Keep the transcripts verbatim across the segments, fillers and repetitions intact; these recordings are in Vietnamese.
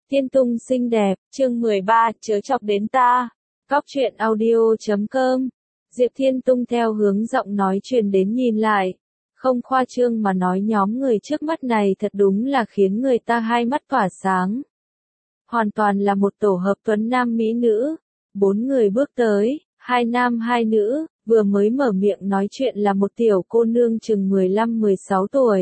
Thiên Tung xinh đẹp, chương mười ba, chớ chọc đến ta. Góc truyện audio chấm com. Diệp Thiên Tung theo hướng giọng nói truyền đến nhìn lại. Không khoa trương mà nói nhóm người trước mắt này thật đúng là khiến người ta hai mắt tỏa sáng. Hoàn toàn là một tổ hợp tuấn nam mỹ nữ. Bốn người bước tới, hai nam hai nữ, vừa mới mở miệng nói chuyện là một tiểu cô nương chừng mười lăm mười sáu tuổi.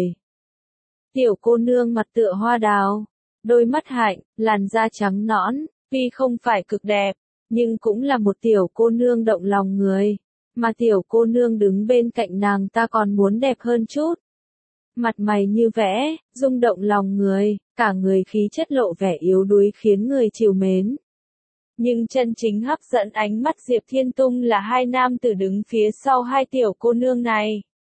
Tiểu cô nương mặt tựa hoa đào. Đôi mắt hạnh, làn da trắng nõn, tuy không phải cực đẹp, nhưng cũng là một tiểu cô nương động lòng người. Mà tiểu cô nương đứng bên cạnh nàng ta còn muốn đẹp hơn chút. Mặt mày như vẽ, rung động lòng người, cả người khí chất lộ vẻ yếu đuối khiến người trìu mến. Nhưng chân chính hấp dẫn ánh mắt Diệp Thiên Tung là hai nam tử đứng phía sau hai tiểu cô nương này.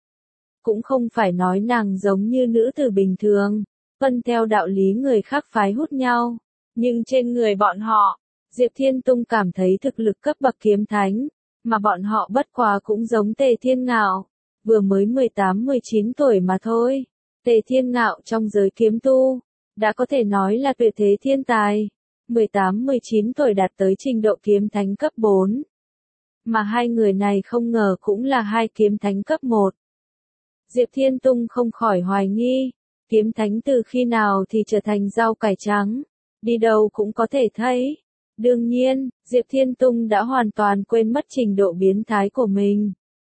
Cũng không phải nói nàng giống như nữ tử bình thường. Vân theo đạo lý người khác phái hút nhau, nhưng trên người bọn họ, Diệp Thiên Tung cảm thấy thực lực cấp bậc kiếm thánh, mà bọn họ bất quá cũng giống Tề Thiên Ngạo, vừa mới mười tám mười chín tuổi mà thôi. Tề Thiên Ngạo trong giới kiếm tu, đã có thể nói là tuyệt thế thiên tài, mười tám mười chín tuổi đạt tới trình độ kiếm thánh cấp bốn. Mà hai người này không ngờ cũng là hai kiếm thánh cấp một. Diệp Thiên Tung không khỏi hoài nghi. Kiếm thánh từ khi nào thì trở thành rau cải trắng, đi đâu cũng có thể thấy. Đương nhiên, Diệp Thiên Tung đã hoàn toàn quên mất trình độ biến thái của mình.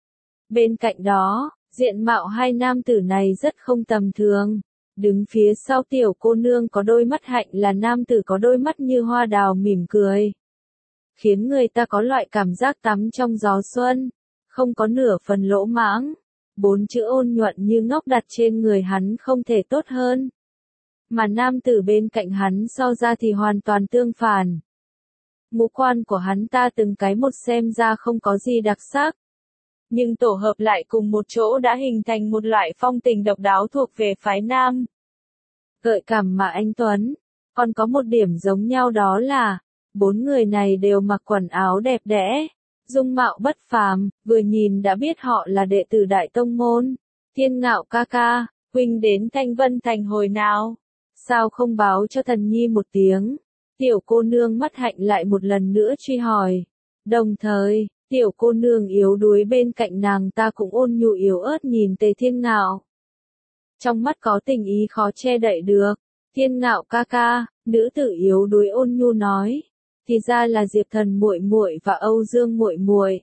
Bên cạnh đó, diện mạo hai nam tử này rất không tầm thường. Đứng phía sau tiểu cô nương có đôi mắt hạnh là nam tử có đôi mắt như hoa đào mỉm cười. Khiến người ta có loại cảm giác tắm trong gió xuân, không có nửa phần lỗ mãng. Bốn chữ ôn nhuận như ngọc đặt trên người hắn không thể tốt hơn. Mà nam tử bên cạnh hắn so ra thì hoàn toàn tương phản. Ngũ quan của hắn ta từng cái một xem ra không có gì đặc sắc. Nhưng tổ hợp lại cùng một chỗ đã hình thành một loại phong tình độc đáo thuộc về phái nam. Gợi cảm mà anh Tuấn. Còn có một điểm giống nhau đó là, bốn người này đều mặc quần áo đẹp đẽ. Dung mạo bất phàm, vừa nhìn đã biết họ là đệ tử Đại Tông Môn. Thiên Ngạo ca ca, huynh đến Thanh Vân Thành hồi nào? Sao không báo cho thần nhi một tiếng? Tiểu cô nương mắt hạnh lại một lần nữa truy hỏi. Đồng thời, tiểu cô nương yếu đuối bên cạnh nàng ta cũng ôn nhu yếu ớt nhìn Tề Thiên Ngạo. Trong mắt có tình ý khó che đậy được. Thiên Ngạo ca ca, nữ tử yếu đuối ôn nhu nói. Thì ra là Diệp Thần muội muội và Âu Dương muội muội.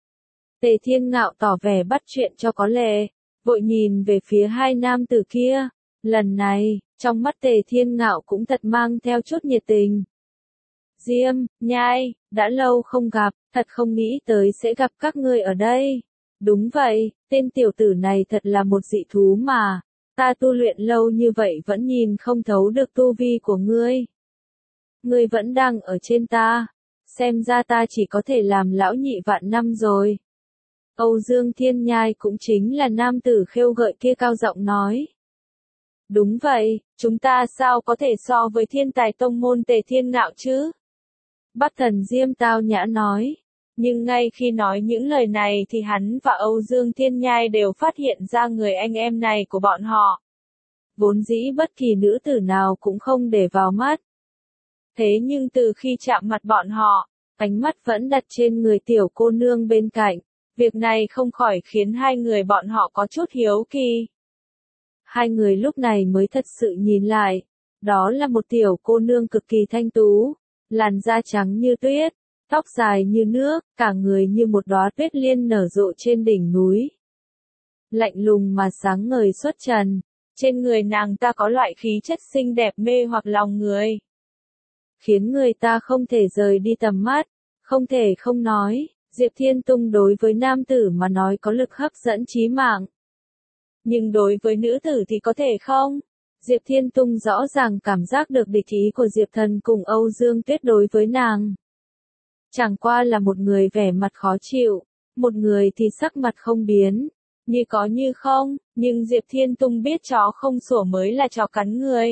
Tề Thiên Ngạo tỏ vẻ bắt chuyện cho có lệ, vội nhìn về phía hai nam tử kia. Lần này, trong mắt Tề Thiên Ngạo cũng thật mang theo chút nhiệt tình. Diêm, Nhai, đã lâu không gặp, thật không nghĩ tới sẽ gặp các ngươi ở đây. Đúng vậy, tên tiểu tử này thật là một dị thú mà. Ta tu luyện lâu như vậy vẫn nhìn không thấu được tu vi của ngươi. Ngươi vẫn đang ở trên ta, xem ra ta chỉ có thể làm lão nhị vạn năm rồi. Âu Dương Thiên Nhai cũng chính là nam tử khêu gợi kia cao giọng nói. Đúng vậy, chúng ta sao có thể so với thiên tài tông môn Tề Thiên Ngạo chứ? Bắc Thần Diêm tao nhã nói. Nhưng ngay khi nói những lời này thì hắn và Âu Dương Thiên Nhai đều phát hiện ra người anh em này của bọn họ. Vốn dĩ bất kỳ nữ tử nào cũng không để vào mắt. Thế nhưng từ khi chạm mặt bọn họ, ánh mắt vẫn đặt trên người tiểu cô nương bên cạnh. Việc này không khỏi khiến hai người bọn họ có chút hiếu kỳ. Hai người lúc này mới thật sự nhìn lại. Đó là một tiểu cô nương cực kỳ thanh tú, làn da trắng như tuyết, tóc dài như nước, cả người như một đóa tuyết liên nở rộ trên đỉnh núi. Lạnh lùng mà sáng ngời xuất trần, trên người nàng ta có loại khí chất xinh đẹp mê hoặc lòng người. Khiến người ta không thể rời đi tầm mắt, không thể không nói, Diệp Thiên Tung đối với nam tử mà nói có lực hấp dẫn chí mạng. Nhưng đối với nữ tử thì có thể không? Diệp Thiên Tung rõ ràng cảm giác được địch ý của Diệp Thần cùng Âu Dương Tuyết đối với nàng. Chẳng qua là một người vẻ mặt khó chịu, một người thì sắc mặt không biến, như có như không, nhưng Diệp Thiên Tung biết chó không sủa mới là chó cắn người.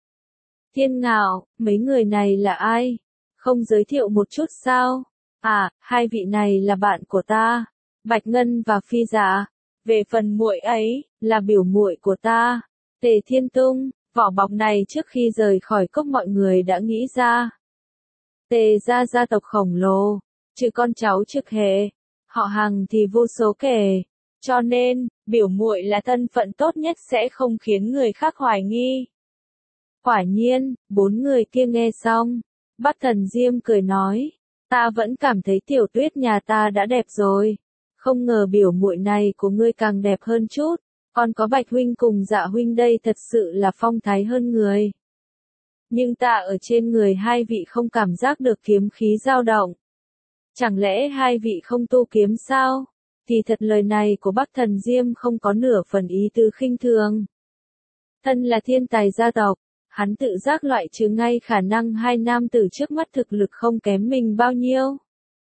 Thiên Ngạo, mấy người này là ai? Không giới thiệu một chút sao? À, hai vị này là bạn của ta, Bạch Ngân và Phi Dạ. Về phần muội ấy, là biểu muội của ta. Tề Thiên Tung, Vỏ bọc này trước khi rời khỏi cốc mọi người đã nghĩ ra. Tề gia gia tộc khổng lồ, trừ con cháu trực hệ, họ hàng thì vô số kể, cho nên, biểu muội là thân phận tốt nhất sẽ không khiến người khác hoài nghi. Quả nhiên, bốn người kia nghe xong, Bắc Thần Diêm cười nói, ta vẫn cảm thấy Tiểu Tuyết nhà ta đã đẹp rồi, không ngờ biểu muội này của ngươi càng đẹp hơn chút, còn có Bạch huynh cùng Dạ huynh đây thật sự là phong thái hơn người. Nhưng ta ở trên người hai vị không cảm giác được kiếm khí dao động. Chẳng lẽ hai vị không tu kiếm sao? Thì thật lời này của Bắc Thần Diêm không có nửa phần ý tứ khinh thường. Thân là thiên tài gia tộc, hắn tự giác loại trừ ngay khả năng hai nam tử trước mắt thực lực không kém mình bao nhiêu.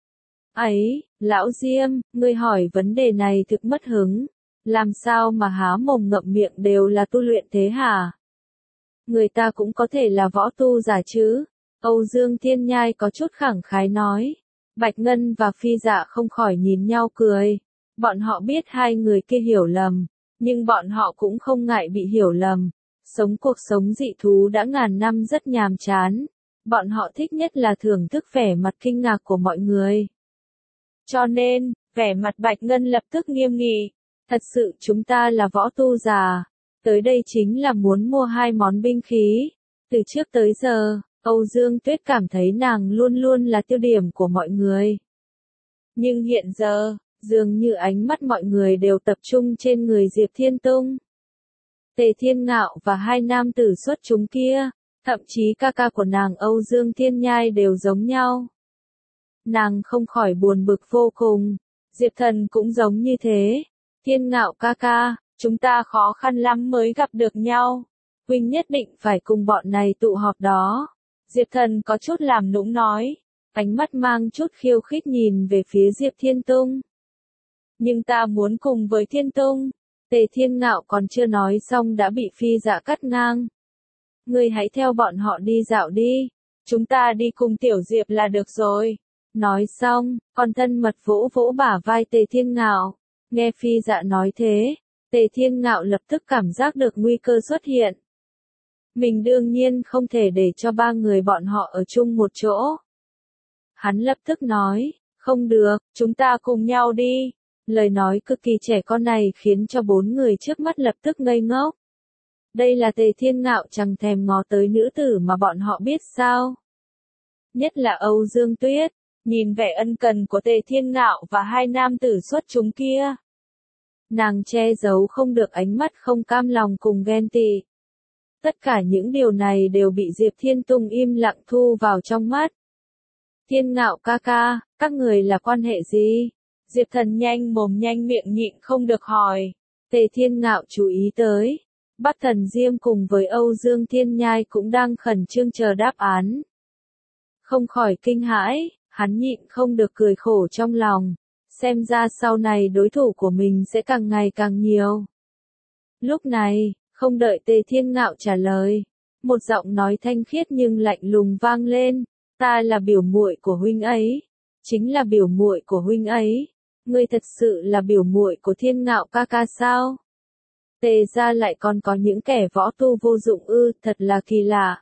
Ấy, lão Diêm, ngươi hỏi vấn đề này thực mất hứng, làm sao mà há mồm ngậm miệng đều là tu luyện thế hả? Người ta cũng có thể là võ tu giả chứ. Âu Dương Thiên Nhai có chút khẳng khái nói. Bạch Ngân và Phi Dạ không khỏi nhìn nhau cười. Bọn họ biết hai người kia hiểu lầm, nhưng bọn họ cũng không ngại bị hiểu lầm. Sống cuộc sống dị thú đã ngàn năm rất nhàm chán. Bọn họ thích nhất là thưởng thức vẻ mặt kinh ngạc của mọi người. Cho nên, vẻ mặt Bạch Ngân lập tức nghiêm nghị. Thật sự chúng ta là võ tu giả. Tới đây chính là muốn mua hai món binh khí. Từ trước tới giờ, Âu Dương Tuyết cảm thấy nàng luôn luôn là tiêu điểm của mọi người. Nhưng hiện giờ, dường như ánh mắt mọi người đều tập trung trên người Diệp Thiên Tung. Tề Thiên Ngạo và hai nam tử xuất chúng kia, thậm chí ca ca của nàng Âu Dương Thiên Nhai đều giống nhau. Nàng không khỏi buồn bực vô cùng. Diệp Thần cũng giống như thế. Thiên Ngạo ca ca, chúng ta khó khăn lắm mới gặp được nhau. Huynh nhất định phải cùng bọn này tụ họp đó. Diệp Thần có chút làm nũng nói. Ánh mắt mang chút khiêu khích nhìn về phía Diệp Thiên Tung. Nhưng ta muốn cùng với Thiên Tung. Tề Thiên Ngạo còn chưa nói xong đã bị Phi Dạ cắt ngang. Ngươi hãy theo bọn họ đi dạo đi. Chúng ta đi cùng Tiểu Diệp là được rồi. Nói xong, còn thân mật vỗ vỗ bả vai Tề Thiên Ngạo. Nghe Phi Dạ nói thế, Tề Thiên Ngạo lập tức cảm giác được nguy cơ xuất hiện. Mình đương nhiên không thể để cho ba người bọn họ ở chung một chỗ. Hắn lập tức nói, không được, chúng ta cùng nhau đi. Lời nói cực kỳ trẻ con này khiến cho bốn người trước mắt lập tức ngây ngốc. Đây là Tề Thiên Ngạo chẳng thèm ngó tới nữ tử mà bọn họ biết sao. Nhất là Âu Dương Tuyết, nhìn vẻ ân cần của Tề Thiên Ngạo và hai nam tử xuất chúng kia. Nàng che giấu không được ánh mắt không cam lòng cùng ghen tị. Tất cả những điều này đều bị Diệp Thiên Tung im lặng thu vào trong mắt. Thiên Ngạo ca ca, các người là quan hệ gì? Diệp Thần nhanh mồm nhanh miệng nhịn không được hỏi. Tề Thiên Ngạo chú ý tới. Bắc Thần Diêm cùng với Âu Dương Thiên Nhai cũng đang khẩn trương chờ đáp án. Không khỏi kinh hãi, hắn nhịn không được cười khổ trong lòng. Xem ra sau này đối thủ của mình sẽ càng ngày càng nhiều. Lúc này, không đợi Tề Thiên Ngạo trả lời, một giọng nói thanh khiết nhưng lạnh lùng vang lên, ta là biểu muội của huynh ấy, chính là biểu muội của huynh ấy, ngươi thật sự là biểu muội của Thiên Ngạo ca ca sao? Tề gia lại còn có những kẻ võ tu vô dụng ư, thật là kỳ lạ.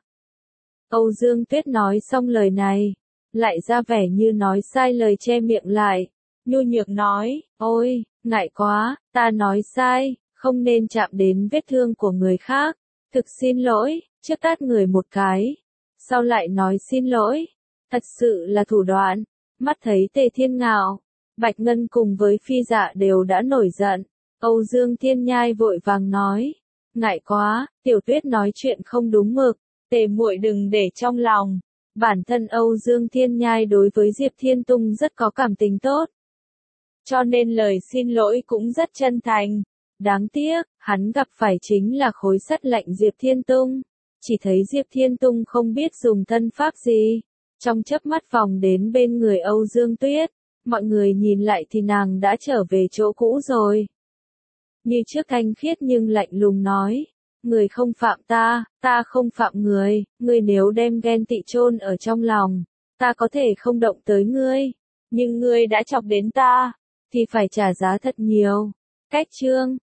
Âu Dương Tuyết nói xong lời này, lại ra vẻ như nói sai lời che miệng lại, nhu nhược nói, ôi, ngại quá, ta nói sai. Không nên chạm đến vết thương của người khác. Thực xin lỗi, trước tát người một cái. Sau lại nói xin lỗi. Thật sự là thủ đoạn. Mắt thấy Tề Thiên Ngạo, Bạch Ngân cùng với Phi Dạ đều đã nổi giận. Âu Dương Thiên Nhai vội vàng nói. Ngại quá, Tiểu Tuyết nói chuyện không đúng mực. Tề muội đừng để trong lòng. Bản thân Âu Dương Thiên Nhai đối với Diệp Thiên Tung rất có cảm tình tốt. Cho nên lời xin lỗi cũng rất chân thành. Đáng tiếc, hắn gặp phải chính là khối sắt lạnh Diệp Thiên Tung. Chỉ thấy Diệp Thiên Tung không biết dùng thân pháp gì. Trong chớp mắt vòng đến bên người Âu Dương Tuyết. Mọi người nhìn lại thì nàng đã trở về chỗ cũ rồi. Như trước thanh khiết nhưng lạnh lùng nói. Người không phạm ta, ta không phạm người. Người nếu đem ghen tị chôn ở trong lòng, ta có thể không động tới ngươi. Nhưng ngươi đã chọc đến ta, thì phải trả giá thật nhiều. Cách chương